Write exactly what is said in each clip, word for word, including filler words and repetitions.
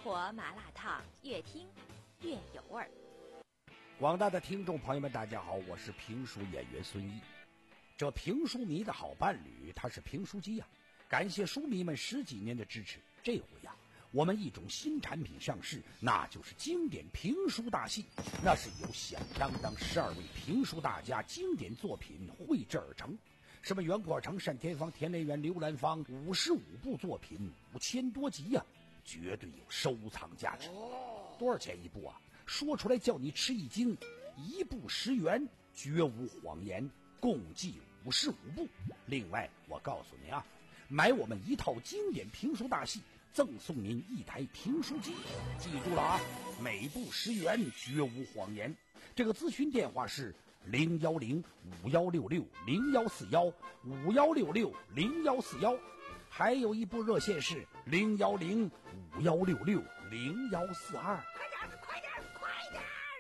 活麻辣烫，越听越有味儿。 广大的听众朋友们，大家好，我是评书演员孙毅。这评书迷的好伴侣，他是评书机呀、啊。感谢书迷们十几年的支持，这回呀、啊，我们一种新产品上市，那就是经典评书大戏。那是由响当当十二位评书大家经典作品绘制而成。什么袁阔成、单田芳、田连元、刘兰芳，五十五部作品，五千多集呀、啊，绝对有收藏价值。多少钱一部啊？说出来叫你吃一惊，一部十元，绝无谎言，共计五十五部。另外，我告诉你啊，买我们一套经典评书大戏，赠送您一台评书机。记住了啊，每部十元，绝无谎言。这个咨询电话是零幺零五幺六六零幺四幺五幺六六零幺四幺，还有一部热线是零幺零五幺六六零幺四二。 快点，快点，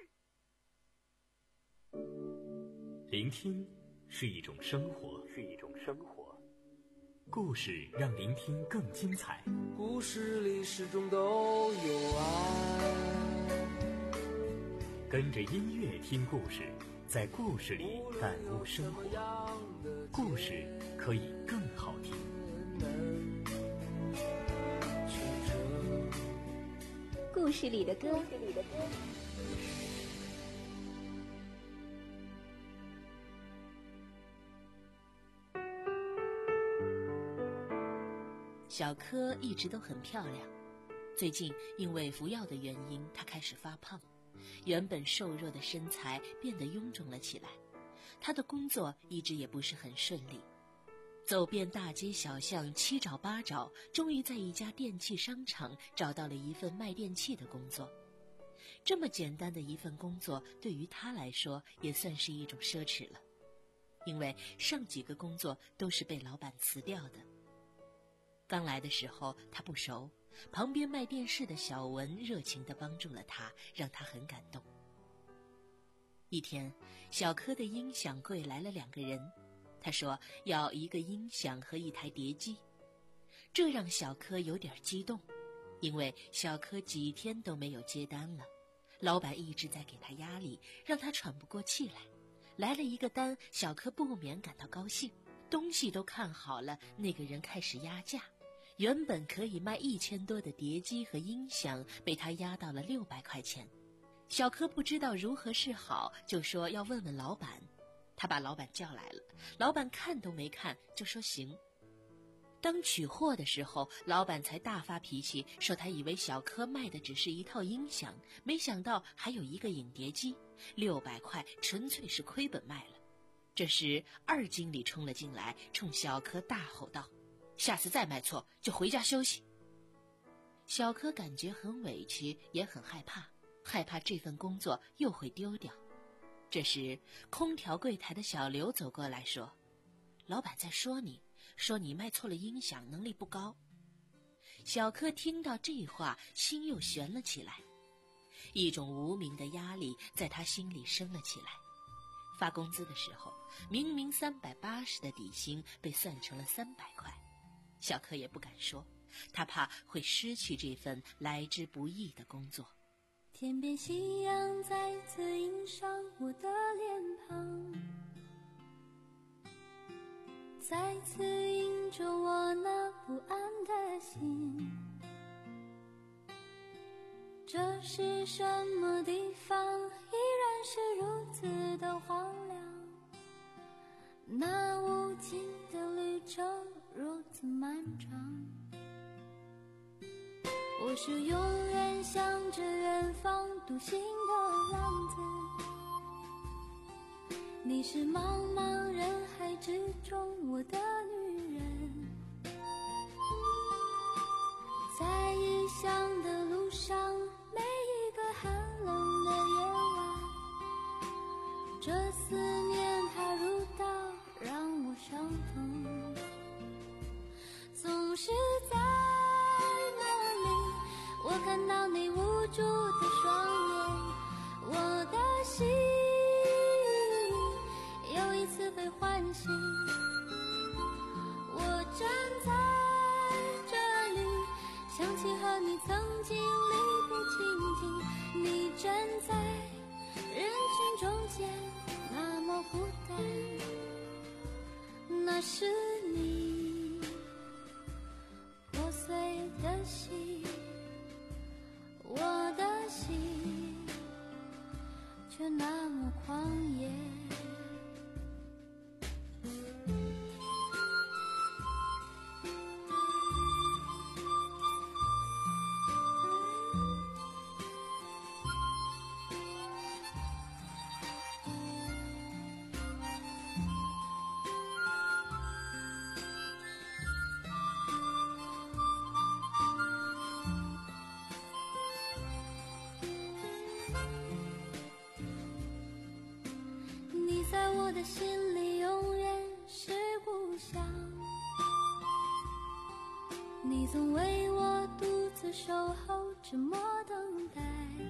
快点！ 聆听是一种生活，是一种生活。故事让聆听更精彩。 故事里始终都有爱。 跟着音乐听故事，在故事里感悟生活。故事可以更好听。 故事里的歌，故事里的歌。 小柯一直都很漂亮，最近因为服药的原因，她开始发胖，原本瘦弱的身材变得臃肿了起来。她的工作一直也不是很顺利，走遍大街小巷，七找八找，终于在一家电器商场找到了一份卖电器的工作。这么简单的一份工作，对于她来说也算是一种奢侈了，因为上几个工作都是被老板辞掉的。刚来的时候他不熟，旁边卖电视的小文热情地帮助了他，让他很感动。一天，小柯的音响柜来了两个人，他说要一个音响和一台碟机，这让小柯有点激动，因为小柯几天都没有接单了，老板一直在给他压力，让他喘不过气来。来了一个单，小柯不免感到高兴，东西都看好了，那个人开始压价，原本可以卖一千多的碟机和音响，被他压到了六百块钱。小柯不知道如何是好，就说要问问老板。他把老板叫来了，老板看都没看就说行。当取货的时候，老板才大发脾气，说他以为小柯卖的只是一套音响，没想到还有一个影碟机，六百块纯粹是亏本卖了。这时二经理冲了进来，冲小柯大吼道：下次再卖错就回家休息。小柯感觉很委屈，也很害怕，害怕这份工作又会丢掉。这时空调柜台的小刘走过来说：老板在说你，说你卖错了音响，能力不高。小柯听到这话，心又悬了起来，一种无名的压力在他心里升了起来。发工资的时候，明明三百八十的底薪被算成了三百块，小柯也不敢说，他怕会失去这份来之不易的工作。 天边夕阳再次映上我的脸庞，再次映着我那不安的心。这是什么地方，依然是如此的荒凉，那无尽的旅程如此漫长。我是永远向着远方独行的浪子，你是茫茫人海之中我的女人。在异乡的路上，每一个寒冷的夜晚，这思念它如刀让我伤痛。总是在梦里，我看到你无助的双眼，我的心又一次被唤醒。我站在这里，想起和你曾经离的心里永远是故乡。你总为我独自守候，沉默等待，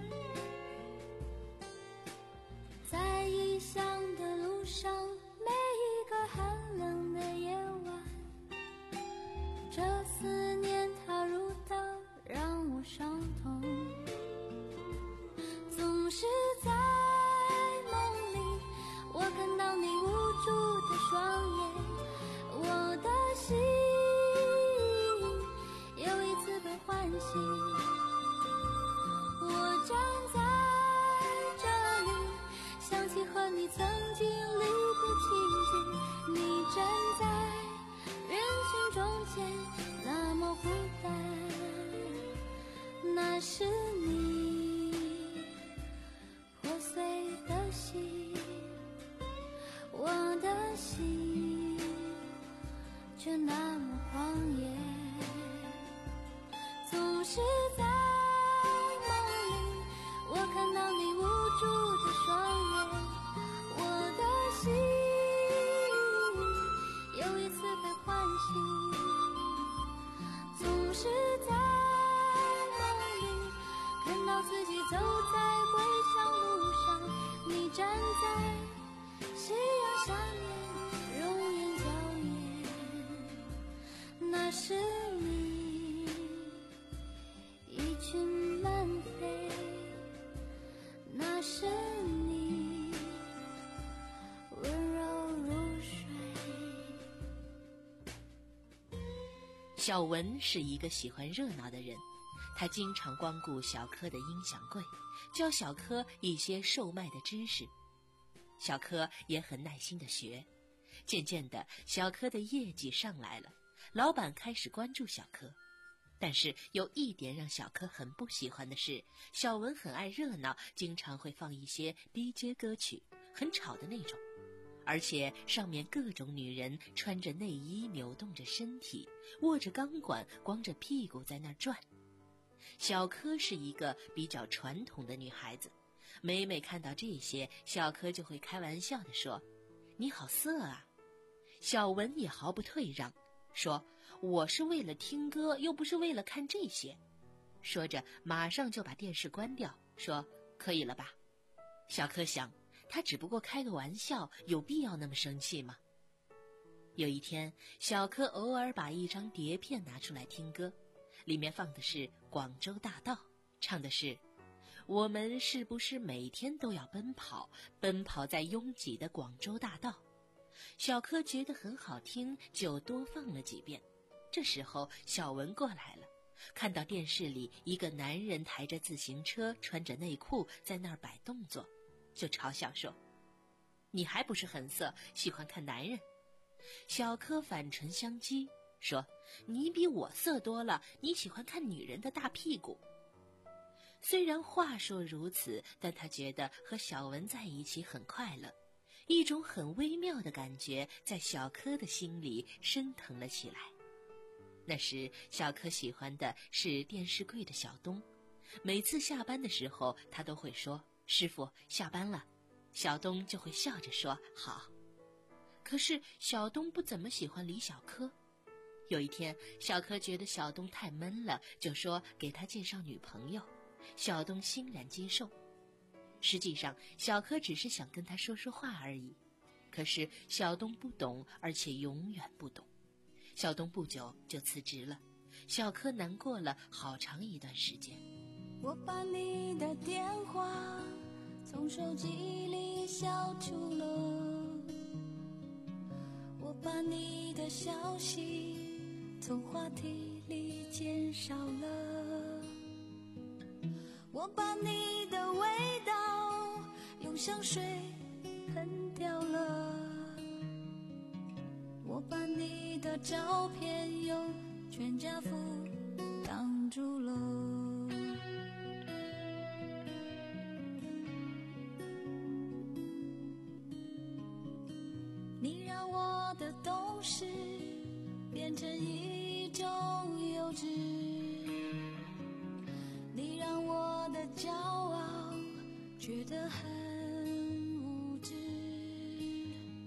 在异乡的路上，每一个寒冷的夜晚，这思念它如刀，让我伤痛。总是在梦里，我看到你无助的双眼，我的心又一次被唤醒。我站在这里，想起和你曾经历的情景，你站在人群中间，那么孤单，那是你破碎的心，我的心却那么狂野。总是在梦里，我看到你无助的双眼，我的心又一次被唤醒。总是在梦里，看到自己走在归乡路上，你站在夕阳下面，容颜娇艳，那是你一群慢飞，那是你温柔如水。 小文是一个喜欢热闹的人，他经常光顾小柯的音响柜，教小柯一些售卖的知识。小柯也很耐心地学，渐渐的，小柯的业绩上来了，老板开始关注小柯。但是有一点让小柯很不喜欢的是，小文很爱热闹，经常会放一些低阶歌曲，很吵的那种，而且上面各种女人穿着内衣，扭动着身体，握着钢管，光着屁股在那儿转。小柯是一个比较传统的女孩子，每每看到这些，小柯就会开玩笑地说：“你好色啊！”小文也毫不退让，说：“我是为了听歌，又不是为了看这些。”说着马上就把电视关掉，说：“可以了吧？”小柯想，他只不过开个玩笑，有必要那么生气吗？有一天，小柯偶尔把一张碟片拿出来听歌，里面放的是《广州大道》，唱的是：“我们是不是每天都要奔跑，奔跑在拥挤的广州大道？”小柯觉得很好听，就多放了几遍。这时候小文过来了，看到电视里一个男人抬着自行车，穿着内裤在那儿摆动作，就嘲笑说：“你还不是很色，喜欢看男人？”小柯反唇相讥说：“你比我色多了，你喜欢看女人的大屁股。”虽然话说如此，但他觉得和小文在一起很快乐，一种很微妙的感觉在小柯的心里升腾了起来。那时小柯喜欢的是电视柜的小东，每次下班的时候他都会说：“师傅，下班了。”小东就会笑着说：“好。”可是小东不怎么喜欢理小柯。有一天，小柯觉得小东太闷了，就说给他介绍女朋友。小东欣然接受。实际上，小柯只是想跟他说说话而已。可是小东不懂，而且永远不懂。小东不久就辞职了，小柯难过了好长一段时间。 我把你的电话从手机里消除了，我把你的消息从话题里减少了，我把你的味道用香水喷掉了，我把你的照片用全家福挡住了。你让我的懂事变成一种幼稚，你让我的骄傲觉得很无知。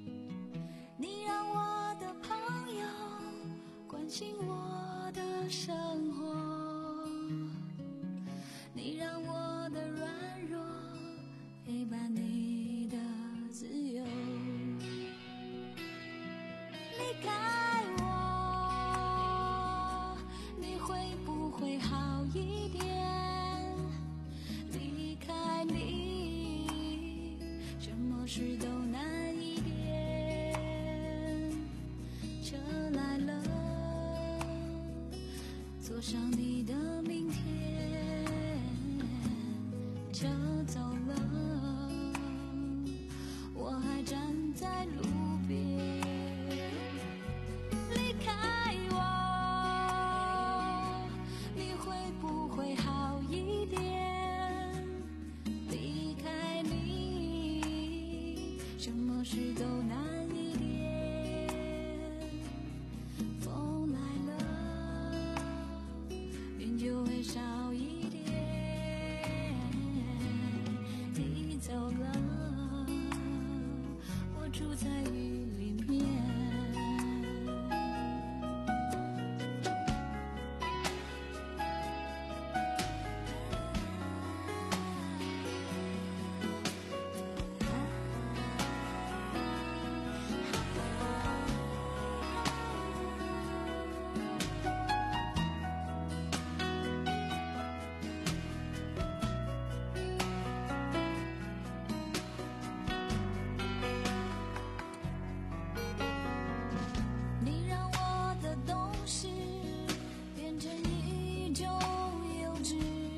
上你的明天就走了，我还站在路边。离开我，你会不会好一点？离开你，什么事都难一点。风来了，云就会少一点。你走了，我住在雨里面。你让我的懂事变成一种幼稚，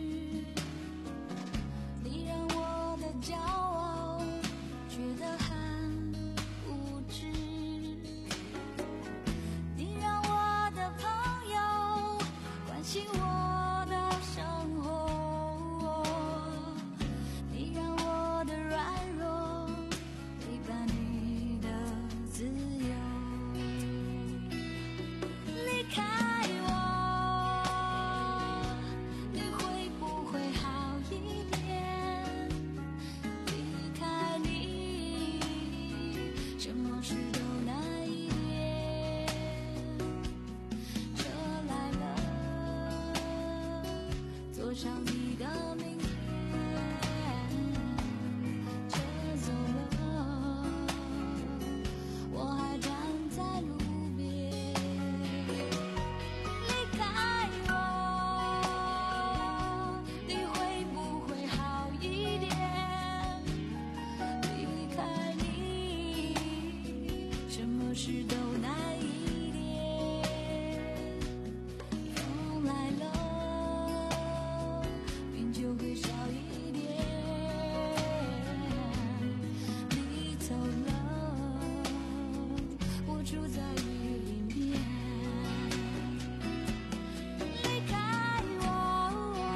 你让我的骄傲觉得很无知，你让我的朋友关心我的生活，你让我的软弱陪伴你的自由。离开我，你会不会好一点？离开你，什么事都难一点。车来了，坐上你的明天，车走了，我还站在路边。离开我，你会不会好一点？离开你，什么事都难一点。风来了，云就会少一点。你走了，我住在雨里面。离开我，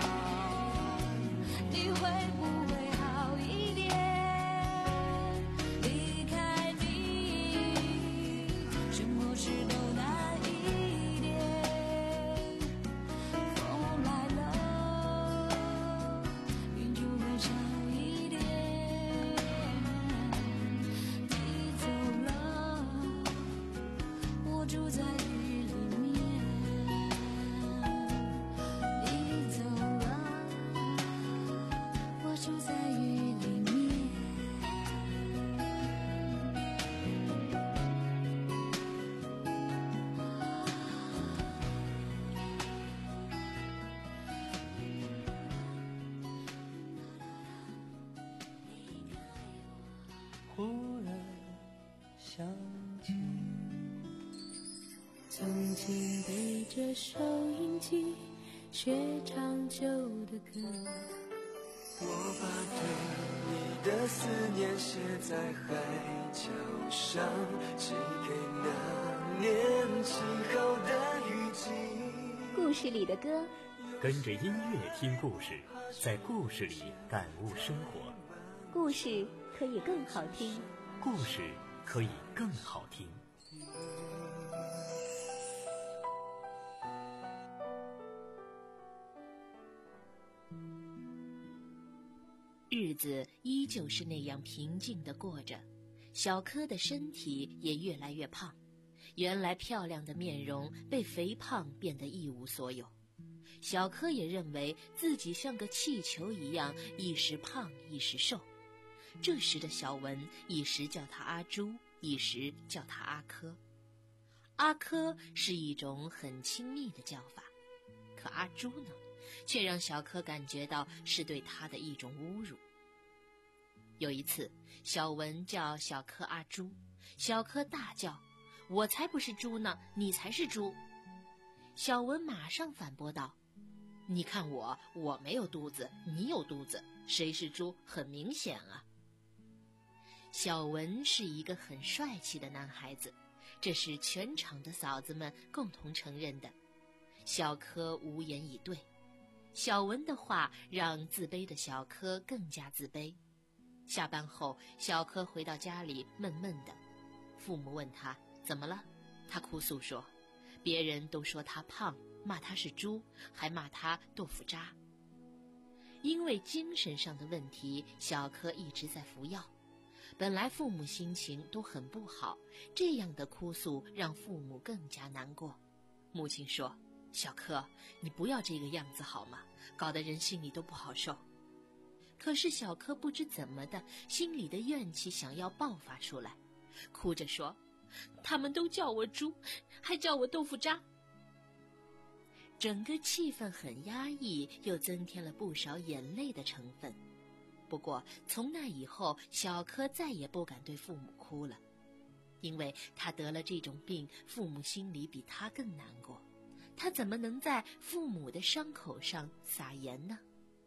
你会不会好一点？离开你，什么事都难一点。风来了，云就会少一点。你走了，我住在雨里面。你走了，我住在雨里面。 忽然想起， 曾经背着收音机学唱旧的歌， 我把对你的思念写在海角上，寄给那年轻后的雨季。 故事里的歌， 跟着音乐听故事，在故事里感悟生活。 故事可以更好听。 故事可以更好听。 日子依旧是那样平静地过着，小柯的身体也越来越胖，原来漂亮的面容被肥胖变得一无所有。小柯也认为自己像个气球一样，一时胖一时瘦。这时的小文一时叫他阿朱，一时叫他阿珂。阿珂是一种很亲密的叫法，可阿朱呢，却让小柯感觉到是对他的一种侮辱。有一次，小文叫小柯阿朱，小柯大叫：“我才不是猪呢，你才是猪！” 小文马上反驳道：“你看我，我没有肚子，你有肚子，谁是猪很明显啊。”小文是一个很帅气的男孩子，这是全场的嫂子们共同承认的。小柯无言以对，小文的话让自卑的小柯更加自卑。下班后，小柯回到家里闷闷的，父母问他怎么了，他哭诉说，别人都说他胖，骂他是猪，还骂他豆腐渣。因为精神上的问题，小柯一直在服药。本来父母心情都很不好，这样的哭诉让父母更加难过。母亲说：“小柯，你不要这个样子好吗？搞得人心里都不好受。”可是小柯不知怎么的，心里的怨气想要爆发出来，哭着说：“他们都叫我猪，还叫我豆腐渣。”整个气氛很压抑，又增添了不少眼泪的成分。不过从那以后，小柯再也不敢对父母哭了，因为他得了这种病，父母心里比他更难过，他怎么能在父母的伤口上撒盐呢？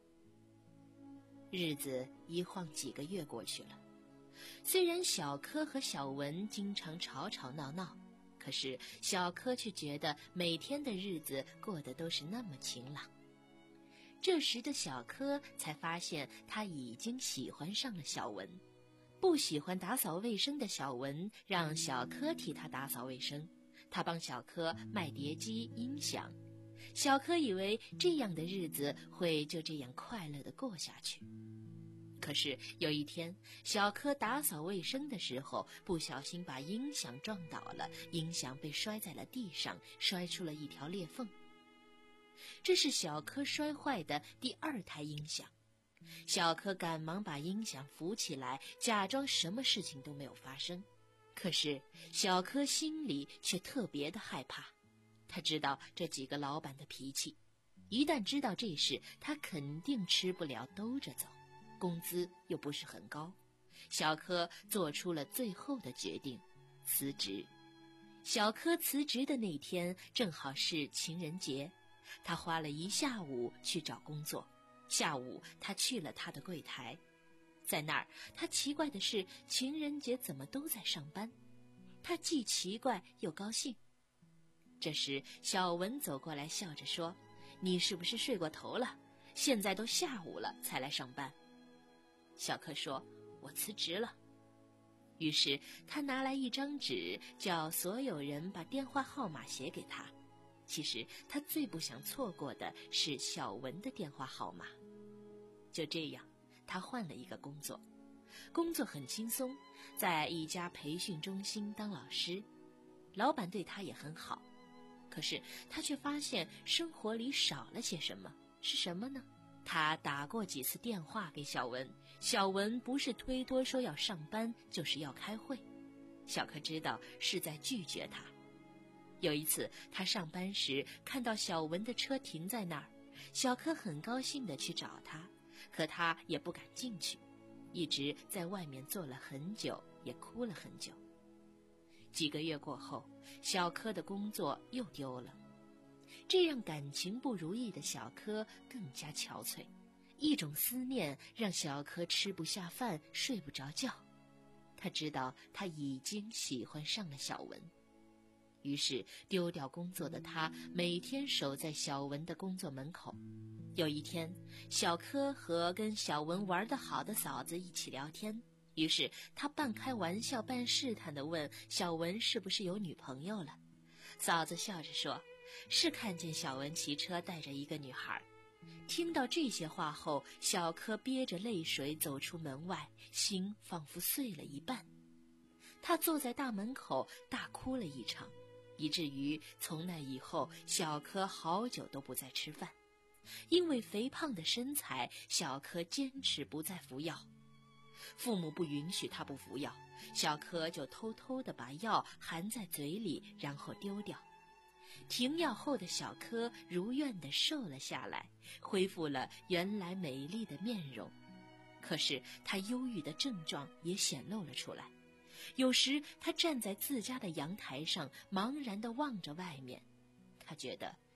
日子一晃几个月过去了，虽然小柯和小文经常吵吵闹闹，可是小柯却觉得每天的日子过得都是那么晴朗。这时的小柯才发现他已经喜欢上了小文。不喜欢打扫卫生的小文让小柯替他打扫卫生，他帮小柯卖碟机音响。小柯以为这样的日子会就这样快乐地过下去。可是有一天，小柯打扫卫生的时候不小心把音响撞倒了，音响被摔在了地上，摔出了一条裂缝。这是小柯摔坏的第二台音响。小柯赶忙把音响扶起来，假装什么事情都没有发生。可是小柯心里却特别的害怕，他知道这几个老板的脾气，一旦知道这事，他肯定吃不了兜着走，工资又不是很高。小柯做出了最后的决定，辞职。小柯辞职的那天正好是情人节，他花了一下午去找工作。下午他去了他的柜台，在那儿他奇怪的是，情人节怎么都在上班，他既奇怪又高兴。这时小文走过来笑着说：“你是不是睡过头了？现在都下午了才来上班。”小柯说：“我辞职了。”于是他拿来一张纸，叫所有人把电话号码写给他。其实他最不想错过的是小文的电话号码。就这样，他换了一个工作，工作很轻松，在一家培训中心当老师，老板对他也很好。可是他却发现生活里少了些什么，是什么呢？他打过几次电话给小文，小文不是推脱说要上班，就是要开会。小柯知道是在拒绝他。有一次他上班时看到小文的车停在那儿，小柯很高兴地去找他，可他也不敢进去，一直在外面坐了很久，也哭了很久。几个月过后，小柯的工作又丢了，这让感情不如意的小柯更加憔悴。一种思念让小柯吃不下饭，睡不着觉。他知道他已经喜欢上了小文，于是丢掉工作的他每天守在小文的工作门口。有一天，小柯和跟小文玩得好的嫂子一起聊天，于是他半开玩笑半试探地问小文是不是有女朋友了。嫂子笑着说，是看见小文骑车带着一个女孩。听到这些话后，小柯憋着泪水走出门外，心仿佛碎了一半。他坐在大门口大哭了一场，以至于从那以后，小柯好久都不再吃饭。因为肥胖的身材，小柯坚持不再服药。父母不允许他不服药，小柯就偷偷地把药含在嘴里，然后丢掉。停药后的小柯如愿地瘦了下来，恢复了原来美丽的面容。可是他忧郁的症状也显露了出来。有时他站在自家的阳台上，茫然地望着外面，他觉得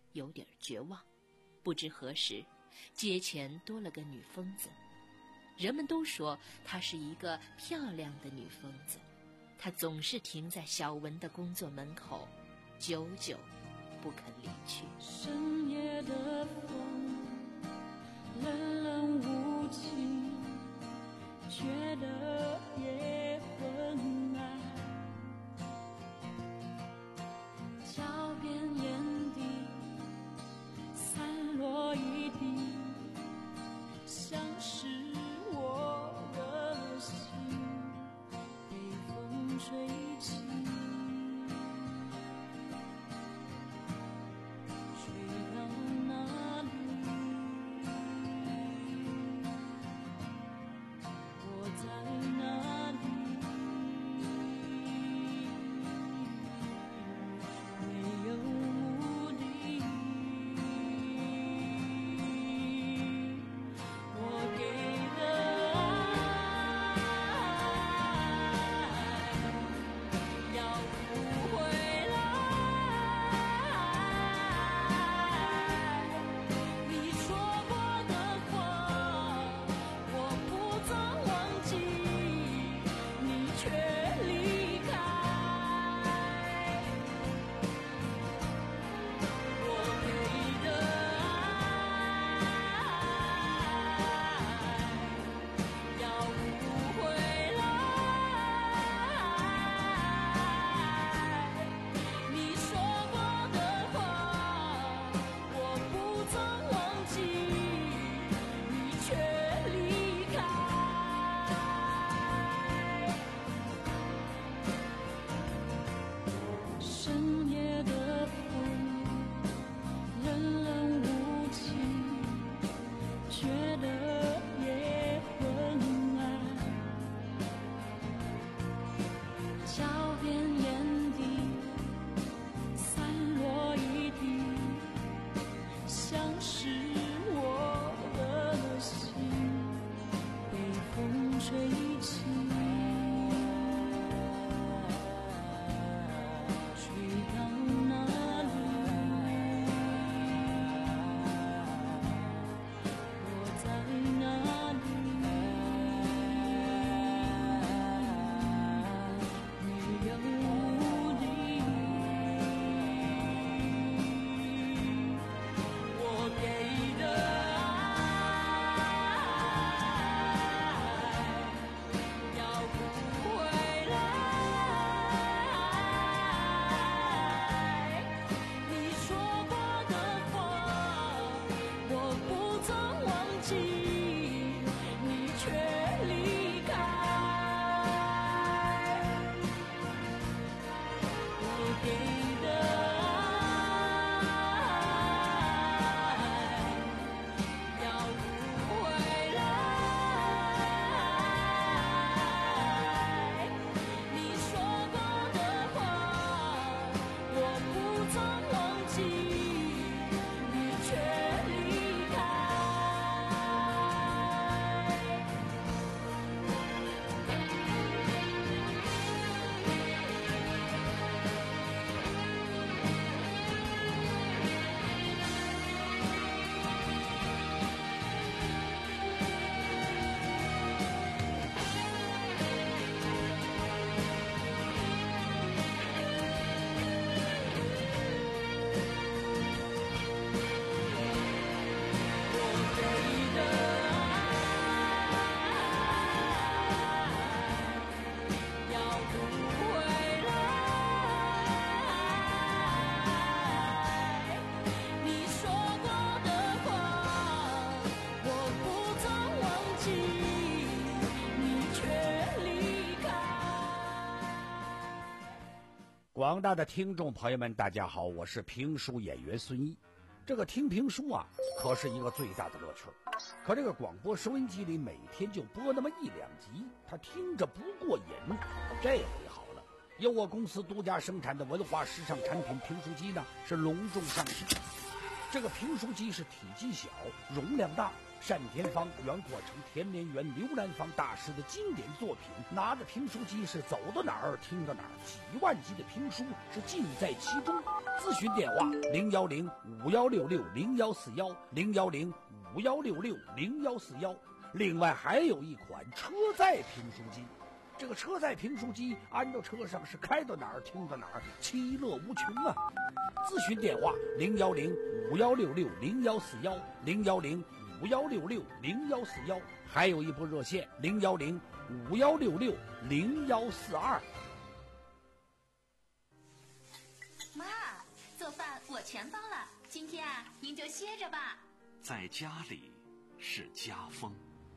有点绝望。不知何时，街前多了个女疯子。人们都说她是一个漂亮的女疯子，她总是停在小文的工作门口，久久不肯离去。 深夜的风冷冷无情，觉得也昏暗，脚边眼底散落一地，像是我的心被风吹起，吹到哪里？我在哪里？没有目的。我给的爱要不回来，你说过的话我不曾忘记，你却离开。我给的爱要不回来，你说过的话我不曾忘记，你却离开。深夜的风冷冷无情，觉得也昏暗，脚边眼底散落一地，像是我的心被风吹起，吹到哪里？我在哪里？没有目的。我给的爱要不回来，你说过的话我不曾忘记，你却离开。我给的爱要不回来，你说过的话我不曾忘记，你却离开。我给的爱要不回来，你说过的话我不曾忘记，你却离开。 广大的听众朋友们，大家好，我是评书演员孙毅。这个听评书啊，可是一个最大的乐趣儿。可这个广播收音机里每天就播那么一两集，他听着不过瘾。这回好了，由我公司独家生产的文化时尚产品评书机呢，是隆重上市。这个评书机是体积小、容量大， 单田芳、袁阔成、田连元、刘兰芳大师的经典作品，拿着评书机是走到哪儿听到哪儿，几万集的评书是尽在其中。咨询电话零幺零五幺六六零幺四幺零幺零五幺六六零幺四幺。另外还有一款车载评书机，这个车载评书机安到车上是开到哪儿听到哪儿，其乐无穷啊！咨询电话零幺零五幺六六零幺四幺零幺零五幺六六零幺四幺，还有一部热线零幺零五幺六六零幺四二。 妈，做饭我全包了，今天啊，您就歇着吧。 在家里是家风。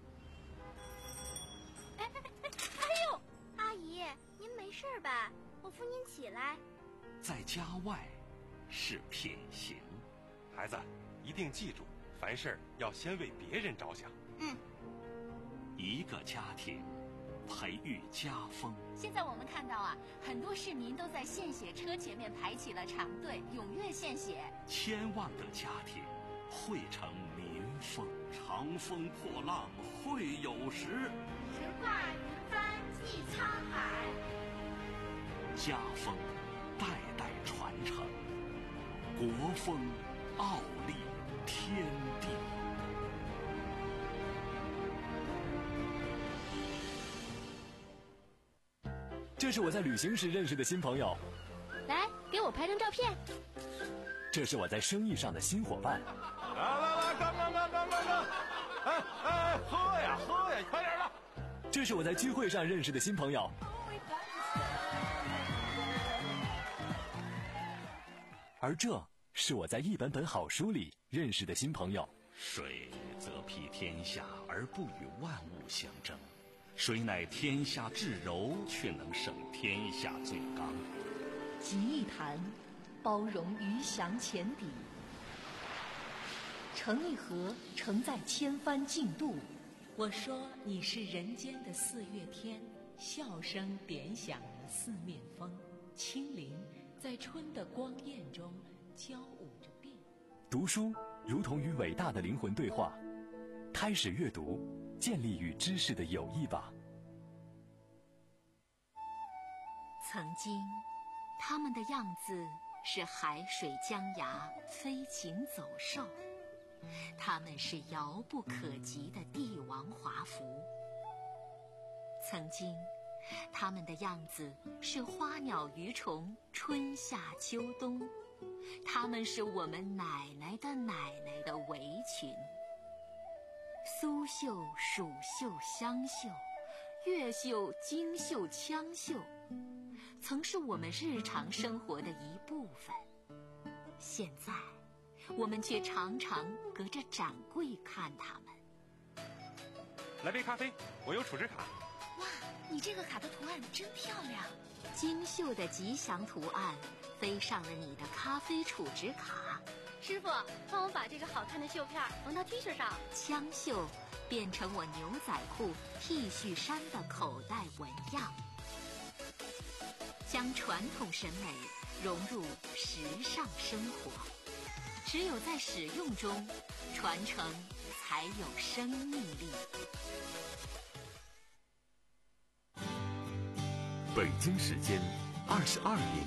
哎哎哎哎呦，阿姨，您没事吧？我扶您起来。 在家外是品行。 孩子，一定记住，凡事要先为别人着想。 嗯。 一个家庭培育家风。 现在我们看到啊，很多市民都在献血车前面排起了长队，踊跃献血。 千万个家庭汇成民风。长风破浪会有时， 直挂云帆济沧海。 家风代代传承，国风傲立天地。 这是我在旅行时认识的新朋友， 来给我拍张照片。 这是我在生意上的新伙伴。 来来来，干干干干干干！哎哎，喝呀喝呀，快点的！ 这是我在聚会上认识的新朋友。而这是我在一本本好书里认识的新朋友。 水则披天下而不与万物相争，水乃天下至柔，却能胜天下最刚。 集一坛，包容鱼翔浅底；成一河，承载千帆竞渡。 我说你是人间的四月天，笑声点响了四面风，清灵在春的光艳中交舞着变。 读书如同与伟大的灵魂对话，开始阅读，建立与知识的友谊吧。 曾经，他们的样子是海水江崖，飞禽走兽。他们是遥不可及的帝王华服。曾经，他们的样子是花鸟鱼虫，春夏秋冬。他们是我们奶奶的奶奶的围裙。苏绣、蜀绣、湘绣，越绣、京绣、羌绣，曾是我们日常生活的一部分。现在我们却常常隔着展柜看他们。 来杯咖啡，我有储值卡。 哇，你这个卡的图案真漂亮！精绣的吉祥图案飞上了你的咖啡储值卡。 师傅，帮我把这个好看的绣片缝到 T 恤上。 枪绣变成我牛仔裤、T 恤衫的口袋纹样，将传统审美融入时尚生活。只有在使用中，传承才有生命力。 北京时间二十二点